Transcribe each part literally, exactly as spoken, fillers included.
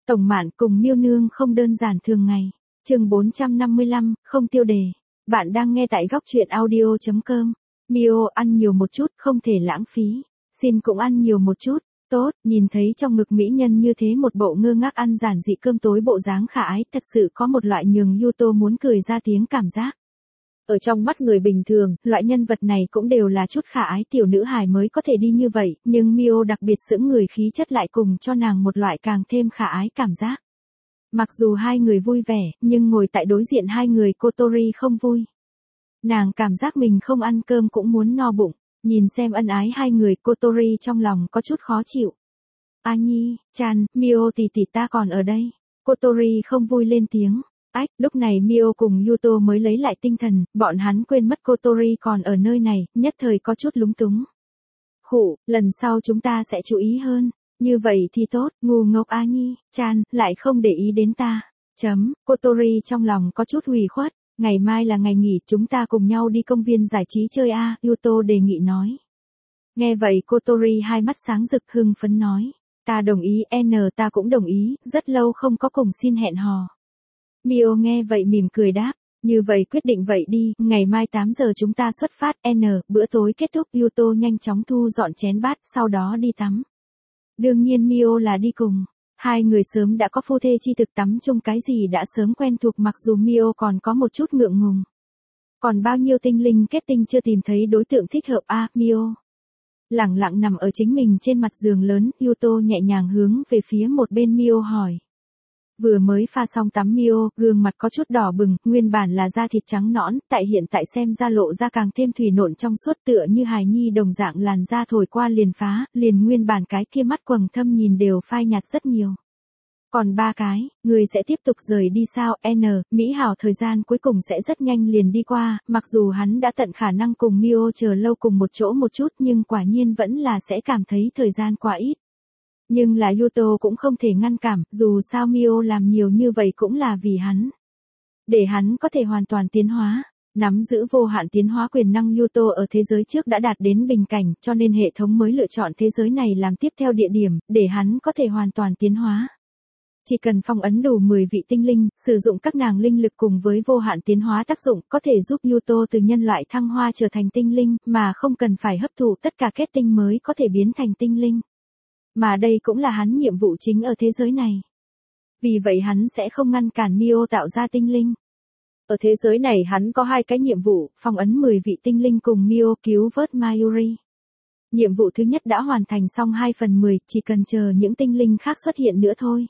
Tổng Mạn cùng Miêu Nương không đơn giản thường ngày. Chương bốn trăm năm mươi lăm, không tiêu đề. Bạn đang nghe tại góc truyện audio chấm com. Mio ăn nhiều một chút, không thể lãng phí. Xin cũng ăn nhiều một chút. Tốt, nhìn thấy trong ngực mỹ nhân như thế một bộ ngơ ngác ăn giản dị cơm tối bộ dáng khả ái, thật sự có một loại nhường Yuto muốn cười ra tiếng cảm giác. Ở trong mắt người bình thường, loại nhân vật này cũng đều là chút khả ái tiểu nữ hài mới có thể đi như vậy, nhưng Mio đặc biệt sững người khí chất lại cùng cho nàng một loại càng thêm khả ái cảm giác. Mặc dù hai người vui vẻ, nhưng ngồi tại đối diện hai người Kotori không vui. Nàng cảm giác mình không ăn cơm cũng muốn no bụng, nhìn xem ân ái hai người Kotori trong lòng có chút khó chịu. A Nhi, Chan, Mio tỷ tỷ ta còn ở đây. Kotori không vui lên tiếng. Ách, lúc này Mio cùng Yuto mới lấy lại tinh thần, bọn hắn quên mất Kotori còn ở nơi này, nhất thời có chút lúng túng. Khụ, lần sau chúng ta sẽ chú ý hơn. Như vậy thì tốt, ngu ngốc A Nhi, Chan, lại không để ý đến ta. Chấm, Kotori trong lòng có chút hủy khuất. Ngày mai là ngày nghỉ, chúng ta cùng nhau đi công viên giải trí chơi a, Yuto đề nghị nói. Nghe vậy Kotori hai mắt sáng rực hưng phấn nói. Ta đồng ý, N ta cũng đồng ý, rất lâu không có cùng xin hẹn hò. Mio nghe vậy mỉm cười đáp. Như vậy quyết định vậy đi, ngày mai tám giờ chúng ta xuất phát, N, bữa tối kết thúc, Yuto nhanh chóng thu dọn chén bát, sau đó đi tắm. Đương nhiên Mio là đi cùng. Hai người sớm đã có phu thê chi thực tắm chung cái gì đã sớm quen thuộc, mặc dù Mio còn có một chút ngượng ngùng. Còn bao nhiêu tinh linh kết tinh chưa tìm thấy đối tượng thích hợp a, à, Mio. Lẳng lặng nằm ở chính mình trên mặt giường lớn, Yuto nhẹ nhàng hướng về phía một bên Mio hỏi. Vừa mới pha xong tắm Mio, gương mặt có chút đỏ bừng, nguyên bản là da thịt trắng nõn, tại hiện tại xem ra lộ ra càng thêm thủy nộn trong suốt tựa như hài nhi đồng dạng, làn da thổi qua liền phá, liền nguyên bản cái kia mắt quầng thâm nhìn đều phai nhạt rất nhiều. Còn ba cái, người sẽ tiếp tục rời đi sao, N, Mỹ hảo thời gian cuối cùng sẽ rất nhanh liền đi qua, mặc dù hắn đã tận khả năng cùng Mio chờ lâu cùng một chỗ một chút nhưng quả nhiên vẫn là sẽ cảm thấy thời gian quá ít. Nhưng là Yuto cũng không thể ngăn cản, dù sao Mio làm nhiều như vậy cũng là vì hắn. Để hắn có thể hoàn toàn tiến hóa, nắm giữ vô hạn tiến hóa quyền năng, Yuto ở thế giới trước đã đạt đến bình cảnh, cho nên hệ thống mới lựa chọn thế giới này làm tiếp theo địa điểm, để hắn có thể hoàn toàn tiến hóa. Chỉ cần phong ấn đủ mười vị tinh linh, sử dụng các nàng linh lực cùng với vô hạn tiến hóa tác dụng, có thể giúp Yuto từ nhân loại thăng hoa trở thành tinh linh, mà không cần phải hấp thụ tất cả kết tinh mới có thể biến thành tinh linh. Mà đây cũng là hắn nhiệm vụ chính ở thế giới này. Vì vậy hắn sẽ không ngăn cản Mio tạo ra tinh linh. Ở thế giới này hắn có hai cái nhiệm vụ, phong ấn mười vị tinh linh cùng Mio cứu vớt Mayuri. Nhiệm vụ thứ nhất đã hoàn thành xong hai phần mười, chỉ cần chờ những tinh linh khác xuất hiện nữa thôi.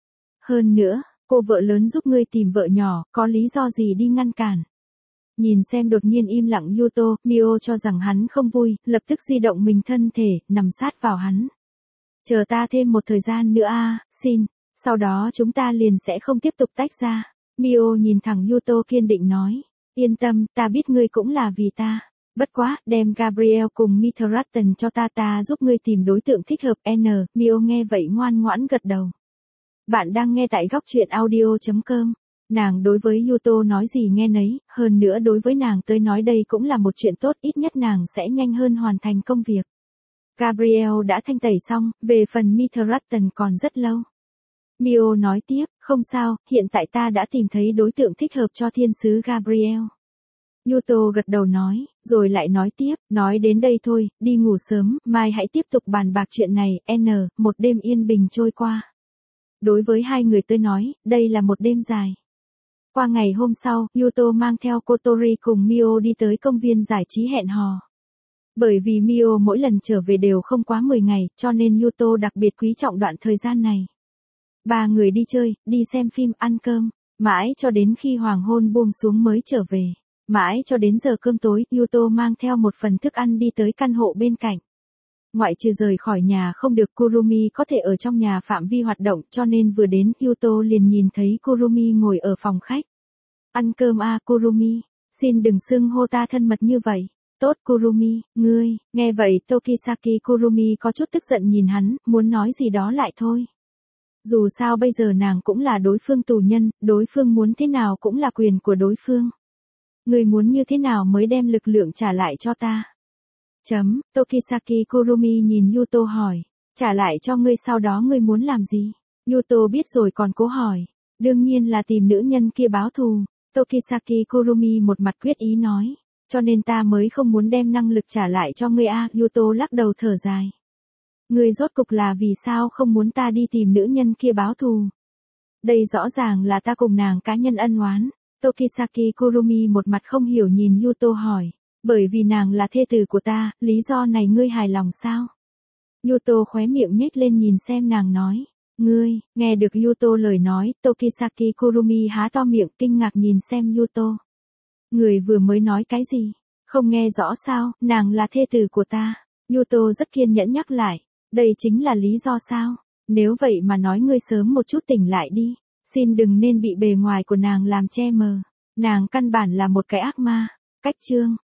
Hơn nữa, cô vợ lớn giúp ngươi tìm vợ nhỏ, có lý do gì đi ngăn cản. Nhìn xem đột nhiên im lặng Yuto, Mio cho rằng hắn không vui, lập tức di động mình thân thể, nằm sát vào hắn. Chờ ta thêm một thời gian nữa a, à, xin, sau đó chúng ta liền sẽ không tiếp tục tách ra. Mio nhìn thẳng Yuto kiên định nói, yên tâm, ta biết ngươi cũng là vì ta. Bất quá, đem Gabriel cùng Mithraten cho ta, ta giúp ngươi tìm đối tượng thích hợp, N, Mio nghe vậy ngoan ngoãn gật đầu. Bạn đang nghe tại góc truyện audio chấm com. Nàng đối với Yuto nói gì nghe nấy, hơn nữa đối với nàng tới nói đây cũng là một chuyện tốt, ít nhất nàng sẽ nhanh hơn hoàn thành công việc. Gabriel đã thanh tẩy xong, về phần Mithraten còn rất lâu. Mio nói tiếp, không sao, hiện tại ta đã tìm thấy đối tượng thích hợp cho thiên sứ Gabriel. Yuto gật đầu nói, rồi lại nói tiếp, nói đến đây thôi, đi ngủ sớm, mai hãy tiếp tục bàn bạc chuyện này, N, một đêm yên bình trôi qua. Đối với hai người tôi nói, đây là một đêm dài. Qua ngày hôm sau, Yuto mang theo Kotori cùng Mio đi tới công viên giải trí hẹn hò. Bởi vì Mio mỗi lần trở về đều không quá mười ngày, cho nên Yuto đặc biệt quý trọng đoạn thời gian này. Ba người đi chơi, đi xem phim, ăn cơm, mãi cho đến khi hoàng hôn buông xuống mới trở về. Mãi cho đến giờ cơm tối, Yuto mang theo một phần thức ăn đi tới căn hộ bên cạnh. Ngoại trừ rời khỏi nhà không được, Kurumi có thể ở trong nhà phạm vi hoạt động, cho nên vừa đến Yuto liền nhìn thấy Kurumi ngồi ở phòng khách. Ăn cơm a, Kurumi, xin đừng xưng hô ta thân mật như vậy. Tốt Kurumi, ngươi, nghe vậy Tokisaki Kurumi có chút tức giận nhìn hắn, muốn nói gì đó lại thôi. Dù sao bây giờ nàng cũng là đối phương tù nhân, đối phương muốn thế nào cũng là quyền của đối phương. Ngươi muốn như thế nào mới đem lực lượng trả lại cho ta? Chấm, Tokisaki Kurumi nhìn Yuto hỏi, trả lại cho ngươi sau đó ngươi muốn làm gì? Yuto biết rồi còn cố hỏi. Đương nhiên là tìm nữ nhân kia báo thù. Tokisaki Kurumi một mặt quyết ý nói. Cho nên ta mới không muốn đem năng lực trả lại cho ngươi a. Yuto lắc đầu thở dài. Ngươi rốt cục là vì sao không muốn ta đi tìm nữ nhân kia báo thù? Đây rõ ràng là ta cùng nàng cá nhân ân oán. Tokisaki Kurumi một mặt không hiểu nhìn Yuto hỏi. Bởi vì nàng là thê tử của ta, lý do này ngươi hài lòng sao? Yuto khóe miệng nhếch lên nhìn xem nàng nói. Ngươi, nghe được Yuto lời nói, Tokisaki Kurumi há to miệng kinh ngạc nhìn xem Yuto. Người vừa mới nói cái gì? Không nghe rõ sao, nàng là thê tử của ta. Yuto rất kiên nhẫn nhắc lại. Đây chính là lý do sao? Nếu vậy mà nói ngươi sớm một chút tỉnh lại đi. Xin đừng nên bị bề ngoài của nàng làm che mờ. Nàng căn bản là một cái ác ma. Cách chương.